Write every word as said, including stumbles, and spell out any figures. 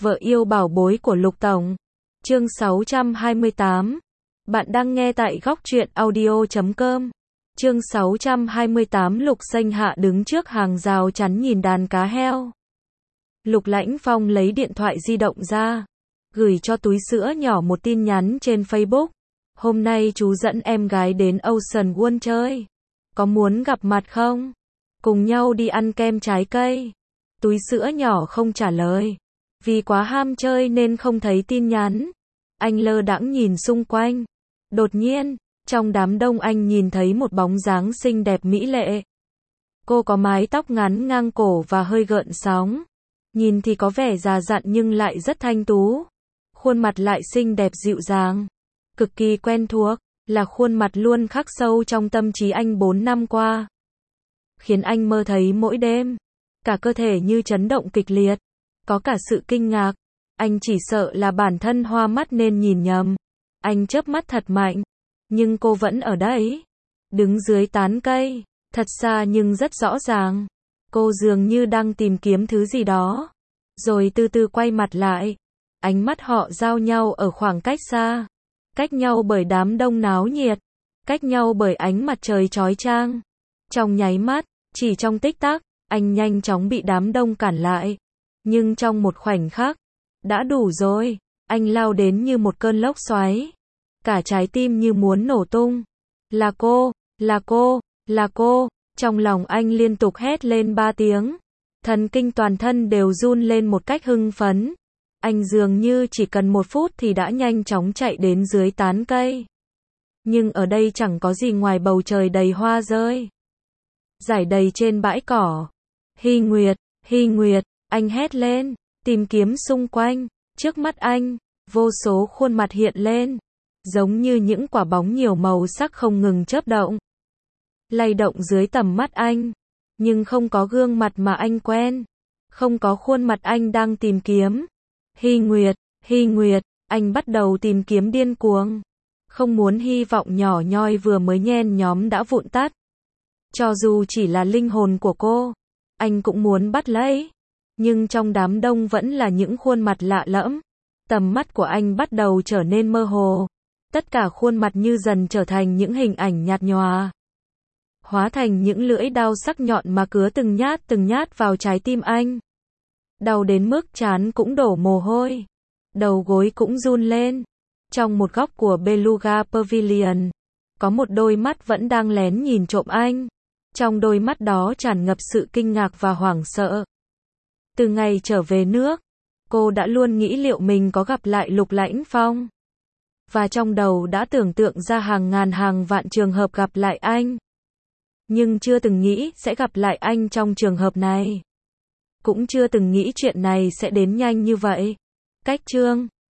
Vợ yêu bảo bối của Lục Tổng. Chương sáu trăm hai mươi tám. Bạn đang nghe tại góc truyện audio chấm com. Chương sáu trăm hai mươi tám. Lục Xanh Hạ đứng trước hàng rào chắn nhìn đàn cá heo. Lục Lãnh Phong lấy điện thoại di động ra, gửi cho túi sữa nhỏ một tin nhắn trên Facebook. Hôm nay chú dẫn em gái đến Ocean World chơi. Có muốn gặp mặt không? Cùng nhau đi ăn kem trái cây. Túi sữa nhỏ không trả lời. Vì quá ham chơi nên không thấy tin nhắn. Anh lơ đãng nhìn xung quanh. Đột nhiên, trong đám đông anh nhìn thấy một bóng dáng xinh đẹp mỹ lệ. Cô có mái tóc ngắn ngang cổ và hơi gợn sóng. Nhìn thì có vẻ già dặn nhưng lại rất thanh tú. Khuôn mặt lại xinh đẹp dịu dàng. Cực kỳ quen thuộc, là khuôn mặt luôn khắc sâu trong tâm trí anh bốn năm qua. Khiến anh mơ thấy mỗi đêm. Cả cơ thể như chấn động kịch liệt. Có cả sự kinh ngạc. Anh chỉ sợ là bản thân hoa mắt nên nhìn nhầm. Anh chớp mắt thật mạnh. Nhưng cô vẫn ở đấy. Đứng dưới tán cây. Thật xa nhưng rất rõ ràng. Cô dường như đang tìm kiếm thứ gì đó. Rồi từ từ quay mặt lại. Ánh mắt họ giao nhau ở khoảng cách xa. Cách nhau bởi đám đông náo nhiệt. Cách nhau bởi ánh mặt trời chói chang. Trong nháy mắt, chỉ trong tích tắc, anh nhanh chóng bị đám đông cản lại. Nhưng trong một khoảnh khắc, đã đủ rồi. Anh lao đến như một cơn lốc xoáy. Cả trái tim như muốn nổ tung. Là cô, là cô, là cô. Trong lòng anh liên tục hét lên ba tiếng. Thần kinh toàn thân đều run lên một cách hưng phấn. Anh dường như chỉ cần một phút thì đã nhanh chóng chạy đến dưới tán cây. Nhưng ở đây chẳng có gì ngoài bầu trời đầy hoa rơi. Rải đầy trên bãi cỏ. Hy Nguyệt, Hy Nguyệt, anh hét lên, tìm kiếm xung quanh. Trước mắt anh, vô số khuôn mặt hiện lên. Giống như những quả bóng nhiều màu sắc không ngừng chớp động. Lay động dưới tầm mắt anh. Nhưng không có gương mặt mà anh quen. Không có khuôn mặt anh đang tìm kiếm. Hy Nguyệt, Hy Nguyệt, anh bắt đầu tìm kiếm điên cuồng. Không muốn hy vọng nhỏ nhoi vừa mới nhen nhóm đã vụn tắt. Cho dù chỉ là linh hồn của cô, anh cũng muốn bắt lấy. Nhưng trong đám đông vẫn là những khuôn mặt lạ lẫm. Tầm mắt của anh bắt đầu trở nên mơ hồ. Tất cả khuôn mặt như dần trở thành những hình ảnh nhạt nhòa. Hóa thành những lưỡi dao sắc nhọn mà cứa từng nhát từng nhát vào trái tim anh. Đau đến mức trán cũng đổ mồ hôi. Đầu gối cũng run lên. Trong một góc của Beluga Pavilion, có một đôi mắt vẫn đang lén nhìn trộm anh. Trong đôi mắt đó tràn ngập sự kinh ngạc và hoảng sợ. Từ ngày trở về nước, cô đã luôn nghĩ liệu mình có gặp lại Lục Lãnh Phong. Và trong đầu đã tưởng tượng ra hàng ngàn hàng vạn trường hợp gặp lại anh. Nhưng chưa từng nghĩ sẽ gặp lại anh trong trường hợp này. Cũng chưa từng nghĩ chuyện này sẽ đến nhanh như vậy. Cách chương